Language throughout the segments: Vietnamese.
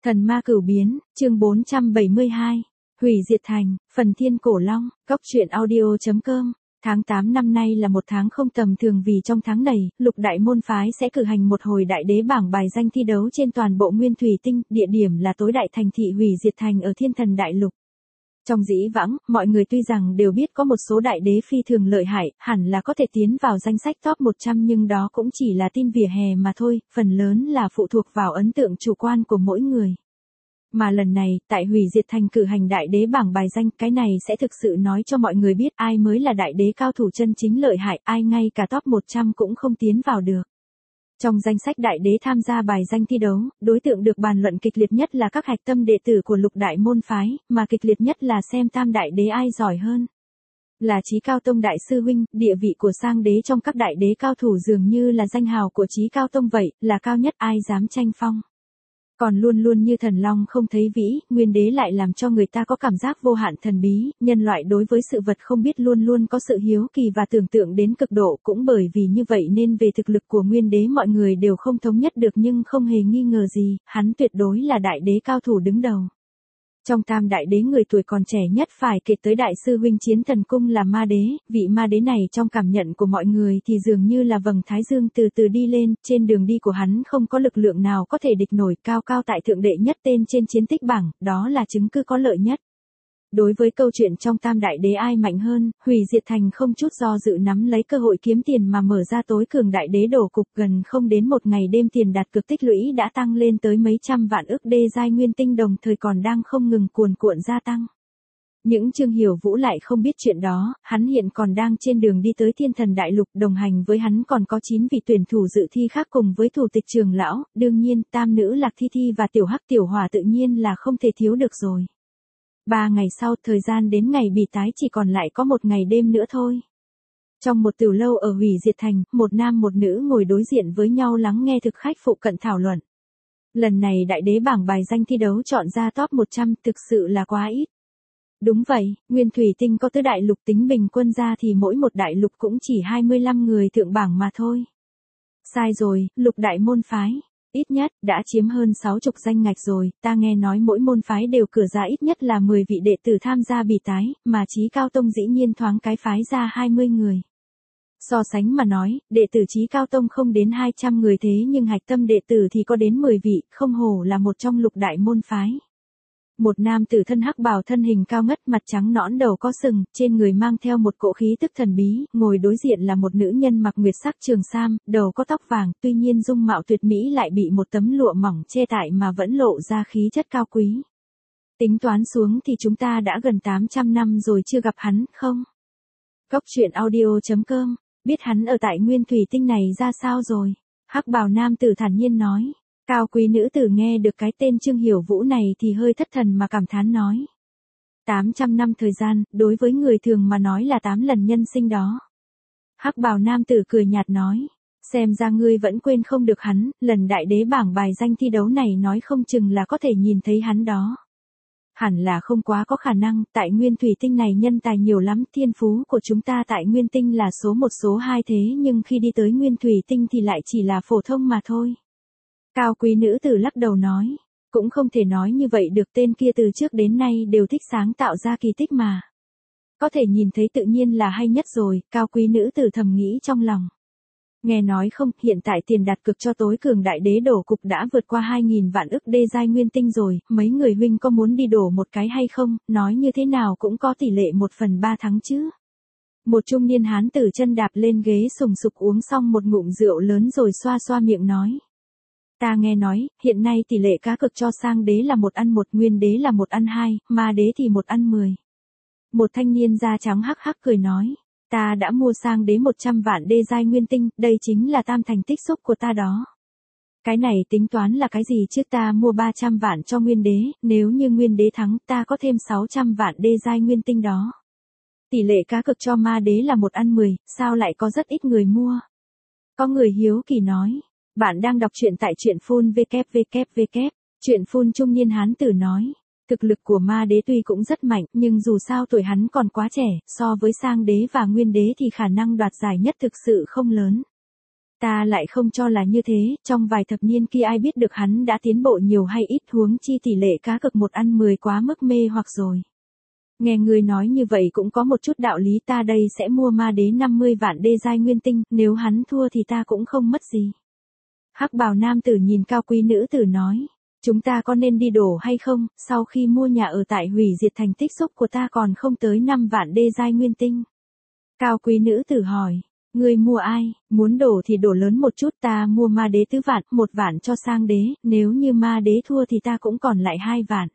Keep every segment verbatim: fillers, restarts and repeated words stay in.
Thần ma cửu biến, chương bốn trăm bảy mươi hai. Hủy diệt thành, phần thiên cổ long, góc truyện audio.com. Tháng tám năm nay là một tháng không tầm thường vì trong tháng này, lục đại môn phái sẽ cử hành một hồi đại đế bảng bài danh thi đấu trên toàn bộ nguyên thủy tinh, địa điểm là tối đại thành thị hủy diệt thành ở thiên thần đại lục. Trong dĩ vãng, mọi người tuy rằng đều biết có một số đại đế phi thường lợi hại, hẳn là có thể tiến vào danh sách top một trăm nhưng đó cũng chỉ là tin vỉa hè mà thôi, phần lớn là phụ thuộc vào ấn tượng chủ quan của mỗi người. Mà lần này, tại hủy diệt thành cử hành đại đế bảng bài danh, cái này sẽ thực sự nói cho mọi người biết ai mới là đại đế cao thủ chân chính lợi hại, ai ngay cả top một trăm cũng không tiến vào được. Trong danh sách đại đế tham gia bài danh thi đấu, đối tượng được bàn luận kịch liệt nhất là các hạch tâm đệ tử của lục đại môn phái, mà kịch liệt nhất là xem tam đại đế ai giỏi hơn. Là Chí Cao Tông đại sư huynh, địa vị của sang đế trong các đại đế cao thủ dường như là danh hào của Chí Cao Tông vậy, là cao nhất ai dám tranh phong. Còn luôn luôn như thần long không thấy vĩ, nguyên đế lại làm cho người ta có cảm giác vô hạn thần bí, nhân loại đối với sự vật không biết luôn luôn có sự hiếu kỳ và tưởng tượng đến cực độ, cũng bởi vì như vậy nên về thực lực của nguyên đế mọi người đều không thống nhất được nhưng không hề nghi ngờ gì, hắn tuyệt đối là đại đế cao thủ đứng đầu. Trong tam đại đế người tuổi còn trẻ nhất phải kể tới đại sư huynh Chiến Thần Cung là ma đế, vị ma đế này trong cảm nhận của mọi người thì dường như là vầng thái dương từ từ đi lên, trên đường đi của hắn không có lực lượng nào có thể địch nổi, cao cao tại thượng đệ nhất tên trên chiến tích bảng, đó là chứng cứ có lợi nhất. Đối với câu chuyện trong tam đại đế ai mạnh hơn, hủy diệt thành không chút do dự nắm lấy cơ hội kiếm tiền mà mở ra tối cường đại đế đổ cục, gần không đến một ngày đêm tiền đặt cược tích lũy đã tăng lên tới mấy trăm vạn ức đê giai nguyên tinh đồng thời còn đang không ngừng cuồn cuộn gia tăng. Những Trương Hiểu Vũ lại không biết chuyện đó, hắn hiện còn đang trên đường đi tới thiên thần đại lục, đồng hành với hắn còn có chín vị tuyển thủ dự thi khác cùng với thủ tịch trường lão, đương nhiên tam nữ Lạc Thi Thi và tiểu hắc tiểu hỏa tự nhiên là không thể thiếu được rồi. Ba ngày sau, thời gian đến ngày bị tái chỉ còn lại có một ngày đêm nữa thôi. Trong một tiểu lâu ở hủy diệt thành, một nam một nữ ngồi đối diện với nhau lắng nghe thực khách phụ cận thảo luận. Lần này đại đế bảng bài danh thi đấu chọn ra top một trăm thực sự là quá ít. Đúng vậy, nguyên thủy tinh có tứ đại lục tính bình quân ra thì mỗi một đại lục cũng chỉ hai mươi lăm người thượng bảng mà thôi. Sai rồi, lục đại môn phái. Ít nhất, đã chiếm hơn sáu chục danh ngạch rồi, ta nghe nói mỗi môn phái đều cử ra ít nhất là mười vị đệ tử tham gia bỉ tái, mà Chí Cao Tông dĩ nhiên thoáng cái phái ra hai mươi người. So sánh mà nói, đệ tử Chí Cao Tông không đến hai trăm người thế nhưng hạch tâm đệ tử thì có đến mười vị, không hổ là một trong lục đại môn phái. Một nam tử thân hắc bào thân hình cao ngất mặt trắng nõn đầu có sừng, trên người mang theo một cỗ khí tức thần bí, ngồi đối diện là một nữ nhân mặc nguyệt sắc trường sam, đầu có tóc vàng, tuy nhiên dung mạo tuyệt mỹ lại bị một tấm lụa mỏng che tại mà vẫn lộ ra khí chất cao quý. Tính toán xuống thì chúng ta đã gần tám trăm năm rồi chưa gặp hắn, không? Góc truyện audio.com, biết hắn ở tại nguyên thủy tinh này ra sao rồi? Hắc bào nam tử thản nhiên nói. Cao quý nữ tử nghe được cái tên Trương Hiểu Vũ này thì hơi thất thần mà cảm thán nói. tám trăm năm thời gian, đối với người thường mà nói là tám lần nhân sinh đó. Hắc bào nam tử cười nhạt nói. Xem ra ngươi vẫn quên không được hắn, lần đại đế bảng bài danh thi đấu này nói không chừng là có thể nhìn thấy hắn đó. Hẳn là không quá có khả năng, tại nguyên thủy tinh này nhân tài nhiều lắm, thiên phú của chúng ta tại nguyên tinh là số một số hai thế nhưng khi đi tới nguyên thủy tinh thì lại chỉ là phổ thông mà thôi. Cao quý nữ tử lắc đầu nói, cũng không thể nói như vậy được, tên kia từ trước đến nay đều thích sáng tạo ra kỳ tích mà. Có thể nhìn thấy tự nhiên là hay nhất rồi, cao quý nữ tử thầm nghĩ trong lòng. Nghe nói không, hiện tại tiền đặt cược cho tối cường đại đế đổ cục đã vượt qua hai nghìn vạn ức đê giai nguyên tinh rồi, mấy người huynh có muốn đi đổ một cái hay không, nói như thế nào cũng có tỷ lệ một phần ba thắng chứ. Một trung niên hán tử chân đạp lên ghế sùng sục uống xong một ngụm rượu lớn rồi xoa xoa miệng nói. Ta nghe nói, hiện nay tỷ lệ cá cược cho sang đế là một ăn một, nguyên đế là một ăn hai, ma đế thì một ăn mười. Một thanh niên da trắng hắc hắc cười nói, ta đã mua sang đế một trăm vạn đê giai nguyên tinh, đây chính là tam thành tích xúc của ta đó. Cái này tính toán là cái gì chứ, ta mua ba trăm vạn cho nguyên đế, nếu như nguyên đế thắng ta có thêm sáu trăm vạn đê giai nguyên tinh đó. Tỷ lệ cá cược cho ma đế là một ăn mười, sao lại có rất ít người mua? Có người hiếu kỳ nói. Bạn đang đọc truyện tại truyện phun vê kép vê kép vê kép, truyện phun trung niên hán tử nói. Thực lực của ma đế tuy cũng rất mạnh nhưng dù sao tuổi hắn còn quá trẻ, so với sang đế và nguyên đế thì khả năng đoạt giải nhất thực sự không lớn. Ta lại không cho là như thế, trong vài thập niên kia ai biết được hắn đã tiến bộ nhiều hay ít, huống chi tỷ lệ cá cược một ăn mười quá mức mê hoặc rồi. Nghe ngươi nói như vậy cũng có một chút đạo lý, ta đây sẽ mua ma đế năm mươi vạn đê giai nguyên tinh, nếu hắn thua thì ta cũng không mất gì. Hắc bào nam tử nhìn cao quý nữ tử nói, chúng ta có nên đi đổ hay không, sau khi mua nhà ở tại hủy diệt thành tích xúc của ta còn không tới năm vạn đê giai nguyên tinh. Cao quý nữ tử hỏi, ngươi mua ai, muốn đổ thì đổ lớn một chút, ta mua ma đế tứ vạn, một vạn cho sang đế, nếu như ma đế thua thì ta cũng còn lại hai vạn.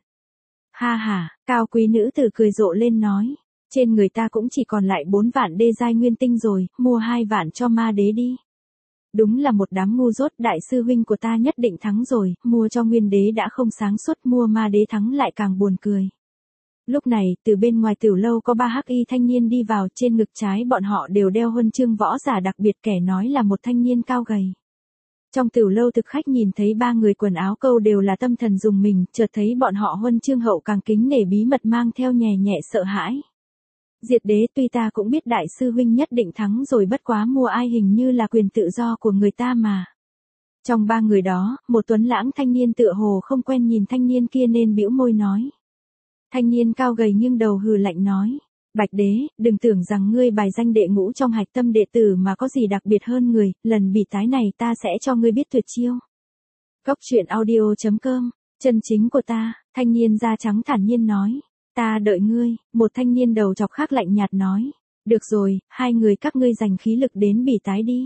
Ha ha, cao quý nữ tử cười rộ lên nói, trên người ta cũng chỉ còn lại bốn vạn đê giai nguyên tinh rồi, mua hai vạn cho ma đế đi. Đúng là một đám ngu dốt, đại sư huynh của ta nhất định thắng rồi, mua cho nguyên đế đã không sáng suốt, mua ma đế thắng lại càng buồn cười. Lúc này, từ bên ngoài tiểu lâu có ba hắc y thanh niên đi vào, trên ngực trái bọn họ đều đeo huân chương võ giả đặc biệt, kẻ nói là một thanh niên cao gầy. Trong tiểu lâu thực khách nhìn thấy ba người quần áo câu đều là tâm thần dùng mình, chợt thấy bọn họ huân chương hậu càng kính nể bí mật mang theo nhẹ nhẹ sợ hãi. Diệt đế, tuy ta cũng biết đại sư huynh nhất định thắng rồi, bất quá mua ai hình như là quyền tự do của người ta mà. Trong ba người đó, một tuấn lãng thanh niên tựa hồ không quen nhìn thanh niên kia nên bĩu môi nói. Thanh niên cao gầy nhưng đầu hừ lạnh nói, Bạch đế, đừng tưởng rằng ngươi bài danh đệ ngũ trong hạch tâm đệ tử mà có gì đặc biệt hơn người, lần bị tái này ta sẽ cho ngươi biết tuyệt chiêu. Cốc truyện audio chấm com, chân chính của ta, thanh niên da trắng thản nhiên nói. Ta đợi ngươi, một thanh niên đầu chọc khác lạnh nhạt nói. Được rồi, hai người các ngươi dành khí lực đến bỉ tái đi.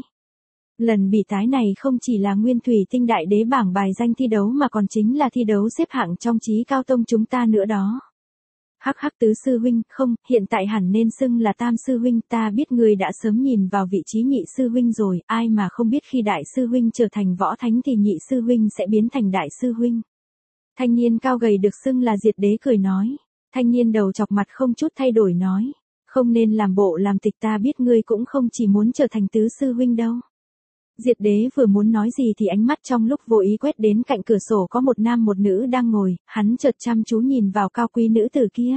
Lần bỉ tái này không chỉ là nguyên thủy tinh đại đế bảng bài danh thi đấu mà còn chính là thi đấu xếp hạng trong trí cao tông chúng ta nữa đó. Hắc hắc tứ sư huynh, không, hiện tại hẳn nên xưng là tam sư huynh, ta biết người đã sớm nhìn vào vị trí nhị sư huynh rồi, ai mà không biết khi đại sư huynh trở thành võ thánh thì nhị sư huynh sẽ biến thành đại sư huynh. Thanh niên cao gầy được xưng là Diệt đế cười nói. Thanh niên đầu chọc mặt không chút thay đổi nói, không nên làm bộ làm tịch, ta biết ngươi cũng không chỉ muốn trở thành tứ sư huynh đâu. Diệt đế vừa muốn nói gì thì ánh mắt trong lúc vô ý quét đến cạnh cửa sổ có một nam một nữ đang ngồi, hắn chợt chăm chú nhìn vào cao quý nữ tử kia.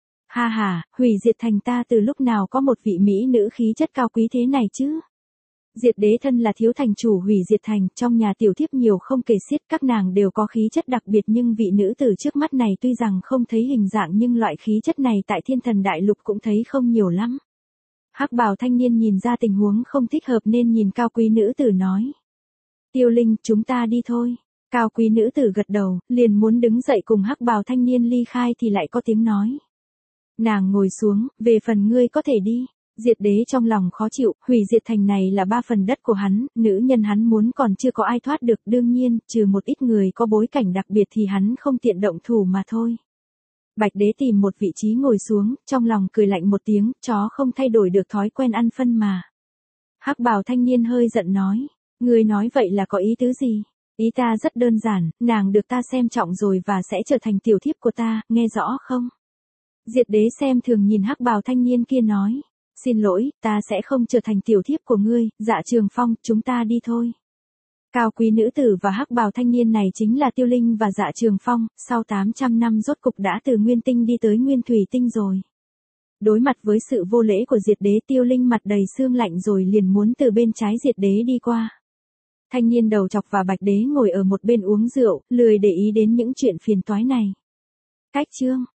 Ha ha, hủy diệt thành ta từ lúc nào có một vị mỹ nữ khí chất cao quý thế này chứ? Diệt đế thân là thiếu thành chủ hủy diệt thành, trong nhà tiểu thiếp nhiều không kể xiết, các nàng đều có khí chất đặc biệt, nhưng vị nữ tử trước mắt này tuy rằng không thấy hình dạng nhưng loại khí chất này tại thiên thần đại lục cũng thấy không nhiều lắm. Hắc bào thanh niên nhìn ra tình huống không thích hợp nên nhìn cao quý nữ tử nói. Tiêu Linh, chúng ta đi thôi. Cao quý nữ tử gật đầu, liền muốn đứng dậy cùng hắc bào thanh niên ly khai thì lại có tiếng nói. Nàng ngồi xuống, về phần ngươi có thể đi. Diệt đế trong lòng khó chịu, hủy diệt thành này là ba phần đất của hắn, nữ nhân hắn muốn còn chưa có ai thoát được, đương nhiên, trừ một ít người có bối cảnh đặc biệt thì hắn không tiện động thủ mà thôi. Bạch đế tìm một vị trí ngồi xuống, trong lòng cười lạnh một tiếng, chó không thay đổi được thói quen ăn phân mà. Hắc bào thanh niên hơi giận nói, ngươi nói vậy là có ý tứ gì? Ý ta rất đơn giản, nàng được ta xem trọng rồi và sẽ trở thành tiểu thiếp của ta, nghe rõ không? Diệt đế xem thường nhìn hắc bào thanh niên kia nói. Xin lỗi, ta sẽ không trở thành tiểu thiếp của ngươi, Dạ Trường Phong, chúng ta đi thôi. Cao quý nữ tử và hắc bào thanh niên này chính là Tiêu Linh và Dạ Trường Phong, sau tám trăm năm rốt cục đã từ Nguyên Tinh đi tới Nguyên Thủy Tinh rồi. Đối mặt với sự vô lễ của Diệt đế, Tiêu Linh mặt đầy sương lạnh rồi liền muốn từ bên trái Diệt đế đi qua. Thanh niên đầu chọc và Bạch đế ngồi ở một bên uống rượu, lười để ý đến những chuyện phiền toái này. Cách chương